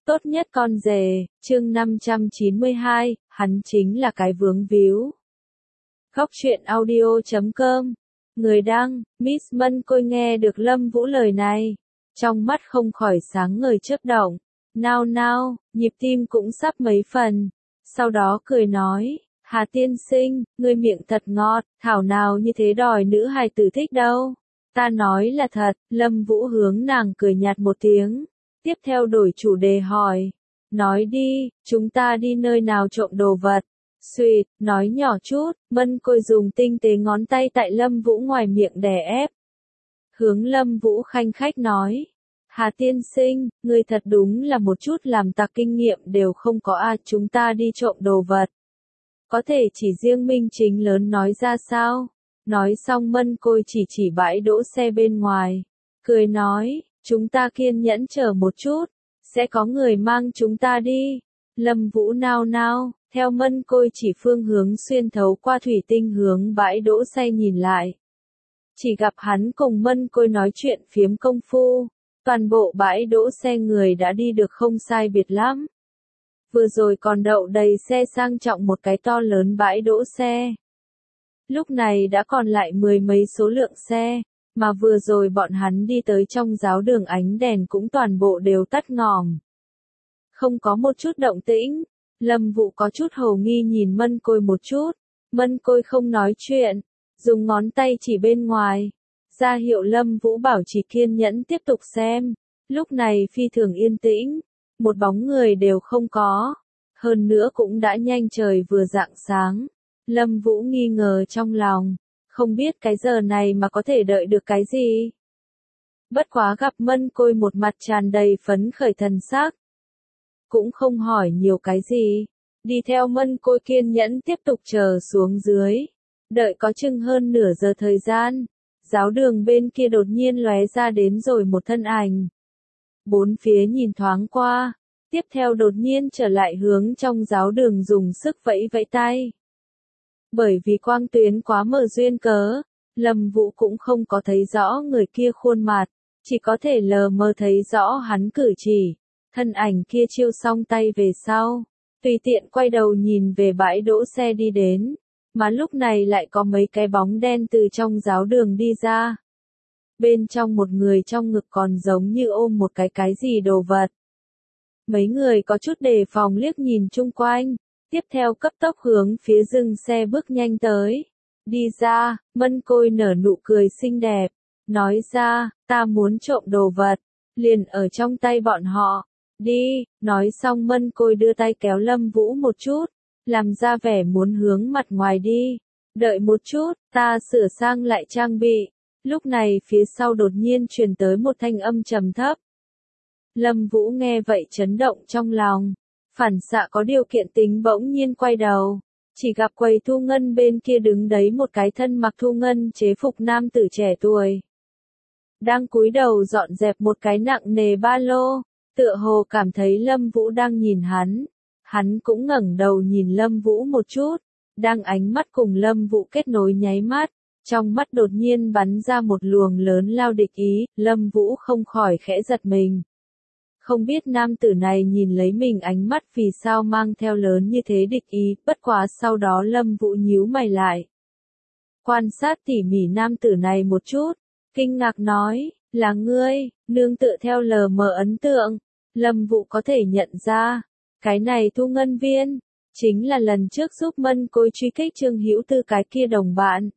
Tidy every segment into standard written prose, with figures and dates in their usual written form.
Tốt nhất con rể, chương 592, hắn chính là cái vướng víu. Góc truyện audio.com. Người đăng, Miss Mân Côi nghe được Lâm Vũ lời này. Trong mắt không khỏi sáng ngời chớp động. Nao nao, nhịp tim cũng sắp mấy phần. Sau đó cười nói, Hà tiên sinh, ngươi miệng thật ngọt, thảo nào như thế đòi nữ hài tử thích đâu. Ta nói là thật, Lâm Vũ hướng nàng cười nhạt một tiếng. Tiếp theo đổi chủ đề hỏi. Nói đi, chúng ta đi nơi nào trộm đồ vật. Xuyệt, nói nhỏ chút, Mân Côi dùng tinh tế ngón tay tại Lâm Vũ ngoài miệng đè ép. Hướng Lâm Vũ khanh khách nói. Hà tiên sinh, ngươi thật đúng là một chút làm tặc kinh nghiệm đều không có chúng ta đi trộm đồ vật. Có thể chỉ riêng minh chính lớn nói ra sao? Nói xong Mân Côi chỉ bãi đỗ xe bên ngoài. Cười nói, chúng ta kiên nhẫn chờ một chút, sẽ có người mang chúng ta đi. Lâm Vũ nao nao, theo Mân Côi chỉ phương hướng xuyên thấu qua thủy tinh hướng bãi đỗ xe nhìn lại. Chỉ gặp hắn cùng Mân Côi nói chuyện phiếm công phu, toàn bộ bãi đỗ xe người đã đi được không sai biệt lắm. Vừa rồi còn đậu đầy xe sang trọng một cái to lớn bãi đỗ xe. Lúc này đã còn lại mười mấy số lượng xe, mà vừa rồi bọn hắn đi tới trong giáo đường ánh đèn cũng toàn bộ đều tắt ngòm. Không có một chút động tĩnh, Lâm Vũ có chút hồ nghi nhìn Mân Côi một chút, Mân Côi không nói chuyện, dùng ngón tay chỉ bên ngoài, ra hiệu Lâm Vũ bảo trì kiên nhẫn tiếp tục xem. Lúc này phi thường yên tĩnh, một bóng người đều không có, hơn nữa cũng đã nhanh trời vừa rạng sáng. Lâm Vũ nghi ngờ trong lòng, không biết cái giờ này mà có thể đợi được cái gì. Bất quá gặp Mân Côi một mặt tràn đầy phấn khởi thần sắc, cũng không hỏi nhiều cái gì, đi theo Mân Côi kiên nhẫn tiếp tục chờ xuống dưới. Đợi có chừng hơn nửa giờ thời gian, giáo đường bên kia đột nhiên lóe ra đến rồi một thân ảnh. Bốn phía nhìn thoáng qua, tiếp theo đột nhiên trở lại hướng trong giáo đường dùng sức vẫy vẫy tay. Bởi vì quang tuyến quá mờ duyên cớ, Lâm Vũ cũng không có thấy rõ người kia khuôn mặt, chỉ có thể lờ mờ thấy rõ hắn cử chỉ. Thân ảnh kia chiêu xong tay về sau, tùy tiện quay đầu nhìn về bãi đỗ xe đi đến, mà lúc này lại có mấy cái bóng đen từ trong giáo đường đi ra. Bên trong một người trong ngực còn giống như ôm một cái gì đồ vật. Mấy người có chút đề phòng liếc nhìn chung quanh, tiếp theo cấp tốc hướng phía dừng xe bước nhanh tới. Đi ra, Mân Côi nở nụ cười xinh đẹp, nói ra, ta muốn trộm đồ vật, liền ở trong tay bọn họ. Đi, nói xong Mân Côi đưa tay kéo Lâm Vũ một chút, làm ra vẻ muốn hướng mặt ngoài đi. Đợi một chút, ta sửa sang lại trang bị. Lúc này phía sau đột nhiên truyền tới một thanh âm trầm thấp. Lâm Vũ nghe vậy chấn động trong lòng, phản xạ có điều kiện tính bỗng nhiên quay đầu, chỉ gặp quầy thu ngân bên kia đứng đấy một cái thân mặc thu ngân chế phục nam tử trẻ tuổi. Đang cúi đầu dọn dẹp một cái nặng nề ba lô, tựa hồ cảm thấy Lâm Vũ đang nhìn hắn cũng ngẩng đầu nhìn Lâm Vũ một chút, đang ánh mắt cùng Lâm Vũ kết nối nháy mắt, trong mắt đột nhiên bắn ra một luồng lớn lao địch ý, Lâm Vũ không khỏi khẽ giật mình. Không biết nam tử này nhìn lấy mình ánh mắt vì sao mang theo lớn như thế địch ý, bất quá sau đó Lâm Vũ nhíu mày lại. Quan sát tỉ mỉ nam tử này một chút, kinh ngạc nói, là ngươi, nương tựa theo lờ mờ ấn tượng, Lâm Vũ có thể nhận ra, cái này thu ngân viên, chính là lần trước giúp Mân Côi truy kích Trương Hữu Tư cái kia đồng bạn.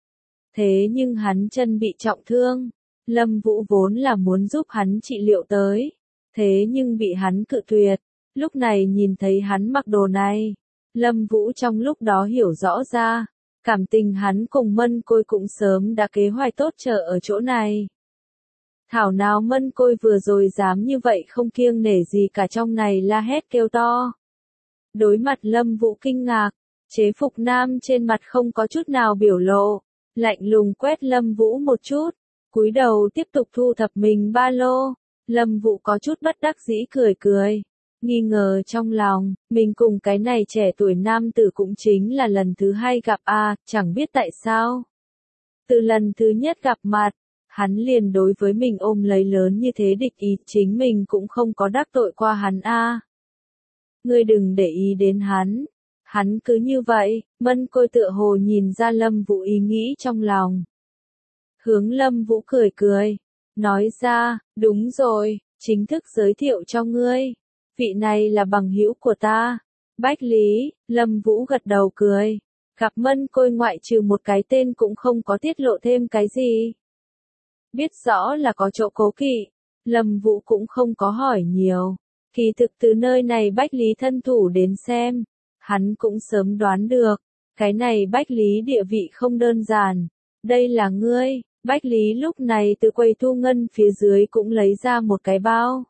Thế nhưng hắn chân bị trọng thương, Lâm Vũ vốn là muốn giúp hắn trị liệu tới. Thế nhưng bị hắn cự tuyệt, lúc này nhìn thấy hắn mặc đồ này, Lâm Vũ trong lúc đó hiểu rõ ra, cảm tình hắn cùng Mân Côi cũng sớm đã kế hoạch tốt chờ ở chỗ này. Thảo nào Mân Côi vừa rồi dám như vậy không kiêng nể gì cả trong này la hét kêu to. Đối mặt Lâm Vũ kinh ngạc, chế phục nam trên mặt không có chút nào biểu lộ, lạnh lùng quét Lâm Vũ một chút, cúi đầu tiếp tục thu thập mình ba lô. Lâm Vũ có chút bất đắc dĩ cười, nghi ngờ trong lòng, mình cùng cái này trẻ tuổi nam tử cũng chính là lần thứ hai gặp chẳng biết tại sao. Từ lần thứ nhất gặp mặt, Hắn liền đối với mình ôm lấy lớn như thế địch ý, chính mình cũng không có đắc tội qua hắn a. Ngươi đừng để ý đến hắn. Hắn cứ như vậy, Mân Côi tựa hồ nhìn ra Lâm Vũ ý nghĩ trong lòng. Hướng Lâm Vũ cười cười, nói ra, đúng rồi, chính thức giới thiệu cho ngươi. Vị này là bằng hữu của ta. Bách Lý, Lâm Vũ gật đầu cười. Gặp Mân Côi ngoại trừ một cái tên cũng không có tiết lộ thêm cái gì. Biết rõ là có chỗ cố kỵ, Lâm Vũ cũng không có hỏi nhiều. Kỳ thực từ nơi này Bách Lý thân thủ đến xem, hắn cũng sớm đoán được, cái này Bách Lý địa vị không đơn giản. Đây là ngươi. Bách Lý lúc này từ quầy thu ngân phía dưới cũng lấy ra một cái bao.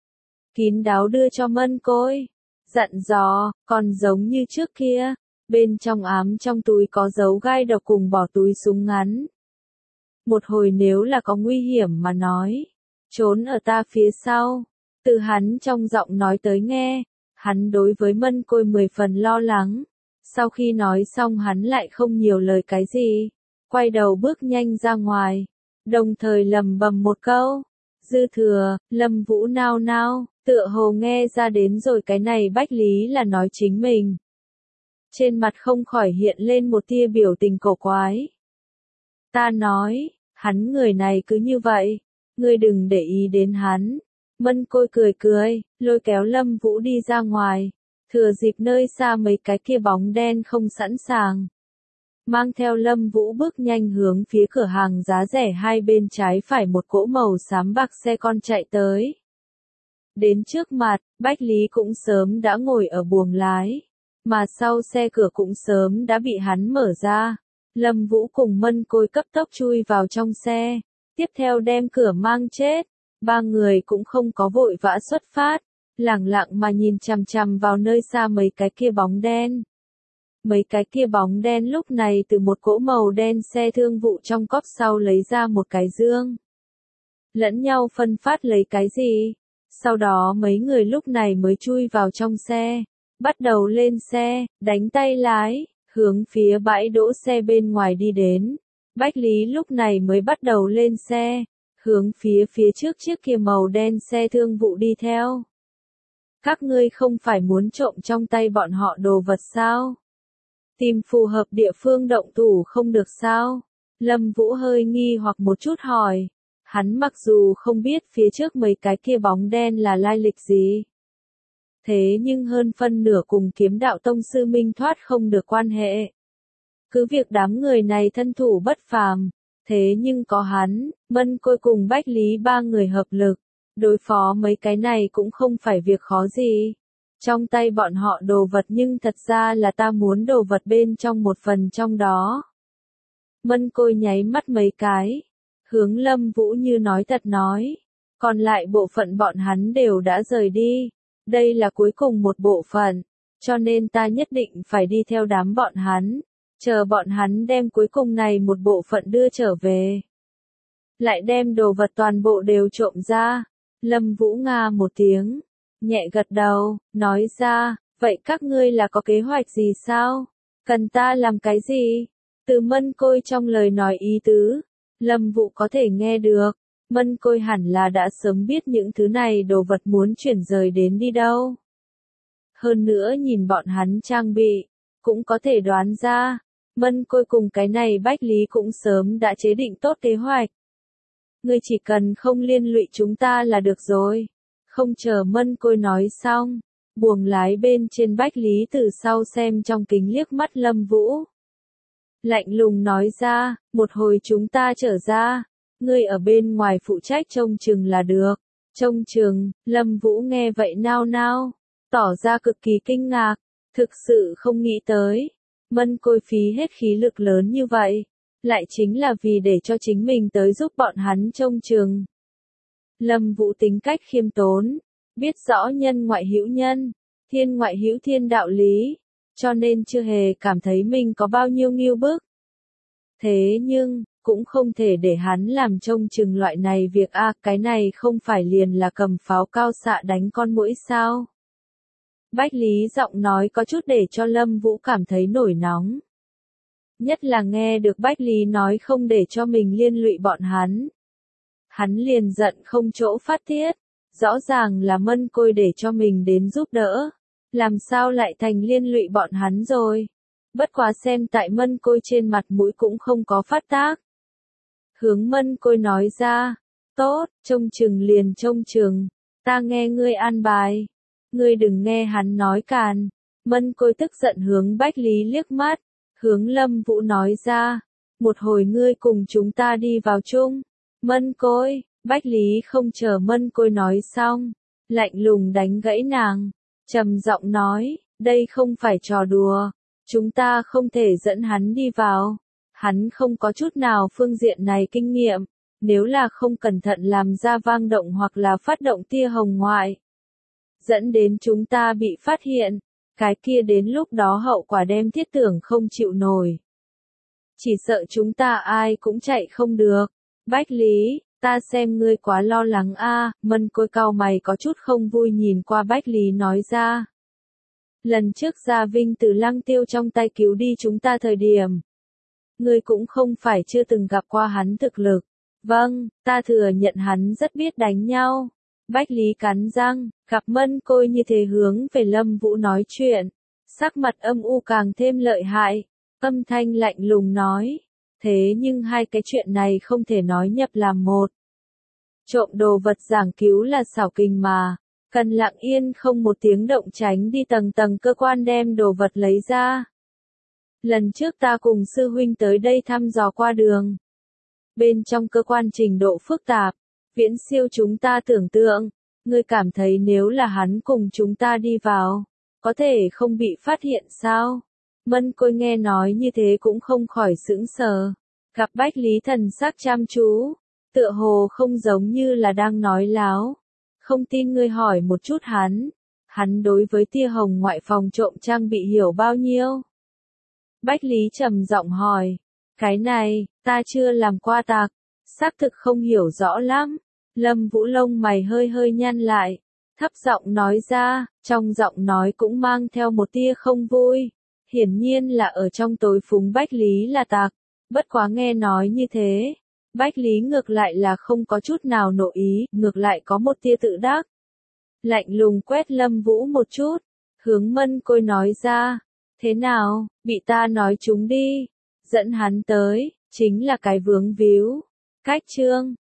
Kín đáo đưa cho Mân Côi. Dặn dò, còn giống như trước kia, bên trong ám trong túi có dấu gai độc cùng bỏ túi súng ngắn. Một hồi nếu là có nguy hiểm mà nói, trốn ở ta phía sau. Từ hắn trong giọng nói tới nghe, hắn đối với Mân Côi 10 phần lo lắng. Sau khi nói xong hắn lại không nhiều lời cái gì, quay đầu bước nhanh ra ngoài, đồng thời lầm bầm một câu. Dư thừa, Lâm Vũ nao nao, tựa hồ nghe ra đến rồi cái này Bách Lý là nói chính mình. Trên mặt không khỏi hiện lên một tia biểu tình cổ quái. Ta nói, hắn người này cứ như vậy, ngươi đừng để ý đến hắn. Mân Côi cười cười, lôi kéo Lâm Vũ đi ra ngoài, thừa dịp nơi xa mấy cái kia bóng đen không sẵn sàng. Mang theo Lâm Vũ bước nhanh hướng phía cửa hàng giá rẻ hai bên trái phải một cỗ màu xám bạc xe con chạy tới. Đến trước mặt, Bách Lý cũng sớm đã ngồi ở buồng lái, mà sau xe cửa cũng sớm đã bị hắn mở ra. Lâm Vũ cùng Mân Côi cấp tốc chui vào trong xe, tiếp theo đem cửa mang chết. Ba người cũng không có vội vã xuất phát, lẳng lặng mà nhìn chằm chằm vào nơi xa mấy cái kia bóng đen. Mấy cái kia bóng đen lúc này từ một cỗ màu đen xe thương vụ trong cốp sau lấy ra một cái dương. Lẫn nhau phân phát lấy cái gì. Sau đó mấy người lúc này mới chui vào trong xe, bắt đầu lên xe, đánh tay lái, hướng phía bãi đỗ xe bên ngoài đi đến. Bách Lý lúc này mới bắt đầu lên xe, hướng phía trước chiếc kia màu đen xe thương vụ đi theo. Các ngươi không phải muốn trộm trong tay bọn họ đồ vật sao? Tìm phù hợp địa phương động thủ không được sao? Lâm Vũ hơi nghi hoặc một chút hỏi. Hắn mặc dù không biết phía trước mấy cái kia bóng đen là lai lịch gì. Thế nhưng hơn phân nửa cùng Kiếm Đạo Tông sư Minh thoát không được quan hệ. Cứ việc đám người này thân thủ bất phàm, thế nhưng có hắn, Mân Côi cùng Bách Lý ba người hợp lực, đối phó mấy cái này cũng không phải việc khó gì. Trong tay bọn họ đồ vật nhưng thật ra là ta muốn đồ vật bên trong một phần trong đó. Mân Côi nháy mắt mấy cái, hướng Lâm Vũ như nói thật nói, còn lại bộ phận bọn hắn đều đã rời đi, đây là cuối cùng một bộ phận, cho nên ta nhất định phải đi theo đám bọn hắn, chờ bọn hắn đem cuối cùng này một bộ phận đưa trở về. Lại đem đồ vật toàn bộ đều trộm ra. Lâm Vũ nga một tiếng, nhẹ gật đầu, nói ra, vậy các ngươi là có kế hoạch gì sao? Cần ta làm cái gì? Từ Mân Côi trong lời nói ý tứ, Lâm Vũ có thể nghe được, Mân Côi hẳn là đã sớm biết những thứ này đồ vật muốn chuyển rời đến đi đâu. Hơn nữa nhìn bọn hắn trang bị, cũng có thể đoán ra, Mân Côi cùng cái này Bách Lý cũng sớm đã chế định tốt kế hoạch. Ngươi chỉ cần không liên lụy chúng ta là được rồi. Không chờ Mân Côi nói xong, buồng lái bên trên Bách Lý từ sau xem trong kính liếc mắt Lâm Vũ. Lạnh lùng nói ra, một hồi chúng ta trở ra, ngươi ở bên ngoài phụ trách trông chừng là được. Trông chừng, Lâm Vũ nghe vậy nao nao, tỏ ra cực kỳ kinh ngạc, thực sự không nghĩ tới. Mân Côi phí hết khí lực lớn như vậy, lại chính là vì để cho chính mình tới giúp bọn hắn trông chừng. Lâm Vũ tính cách khiêm tốn, biết rõ nhân ngoại hữu nhân, thiên ngoại hữu thiên đạo lý, cho nên chưa hề cảm thấy mình có bao nhiêu nghiêu bức. Thế nhưng, cũng không thể để hắn làm trông chừng loại này việc cái này không phải liền là cầm pháo cao xạ đánh con muỗi sao? Bách Lý giọng nói có chút để cho Lâm Vũ cảm thấy nổi nóng. Nhất là nghe được Bách Lý nói không để cho mình liên lụy bọn hắn, Hắn liền giận không chỗ phát tiết. Rõ ràng là Mân Côi để cho mình đến giúp đỡ. Làm sao lại thành liên lụy bọn hắn rồi. Bất quá xem tại Mân Côi trên mặt mũi cũng không có phát tác. Hướng Mân Côi nói ra. Tốt, trông chừng liền trông chừng. Ta nghe ngươi an bài. Ngươi đừng nghe hắn nói càn. Mân Côi tức giận hướng Bách Lý liếc mắt. Hướng Lâm Vũ nói ra. Một hồi ngươi cùng chúng ta đi vào chung. Mân Côi, Bách Lý không chờ Mân Côi nói xong. Lạnh lùng đánh gãy nàng. Trầm giọng nói, đây không phải trò đùa. Chúng ta không thể dẫn hắn đi vào. Hắn không có chút nào phương diện này kinh nghiệm. Nếu là không cẩn thận làm ra vang động hoặc là phát động tia hồng ngoại. Dẫn đến chúng ta bị phát hiện. Cái kia đến lúc đó hậu quả đem thiết tưởng không chịu nổi. Chỉ sợ chúng ta ai cũng chạy không được. Bách Lý, ta xem ngươi quá lo lắng a. Mân Côi cau mày có chút không vui nhìn qua Bách Lý nói ra. Lần trước Gia Vinh từ Lăng Tiêu trong tay cứu đi chúng ta thời điểm. Ngươi cũng không phải chưa từng gặp qua hắn thực lực. Vâng, ta thừa nhận hắn rất biết đánh nhau. Bách Lý cắn răng, gặp Mân Côi như thế hướng về Lâm Vũ nói chuyện. Sắc mặt âm u càng thêm lợi hại. Âm thanh lạnh lùng nói. Thế nhưng hai cái chuyện này không thể nói nhập làm một. Trộm đồ vật giảng cứu là xảo kình mà. Cần lặng yên không một tiếng động tránh đi tầng tầng cơ quan đem đồ vật lấy ra. Lần trước ta cùng sư huynh tới đây thăm dò qua đường. Bên trong cơ quan trình độ phức tạp, viễn siêu chúng ta tưởng tượng. Ngươi cảm thấy nếu là hắn cùng chúng ta đi vào, có thể không bị phát hiện sao? Mân Côi nghe nói như thế cũng không khỏi sững sờ. Gặp Bách Lý thần sắc chăm chú, tựa hồ không giống như là đang nói láo. Không tin ngươi hỏi một chút hắn đối với tia hồng ngoại phòng trộm trang bị hiểu bao nhiêu? Bách Lý trầm giọng hỏi, cái này, ta chưa làm qua tạc, xác thực không hiểu rõ lắm. Lâm Vũ lông mày hơi hơi nhăn lại, thấp giọng nói ra, trong giọng nói cũng mang theo một tia không vui. Hiển nhiên là ở trong tối phúng Bách Lý là tạc, bất quá nghe nói như thế. Bách Lý ngược lại là không có chút nào nộ ý, ngược lại có một tia tự đắc. Lạnh lùng quét Lâm Vũ một chút, hướng Mân Côi nói ra, thế nào, bị ta nói chúng đi, dẫn hắn tới, chính là cái vướng víu. Cách chương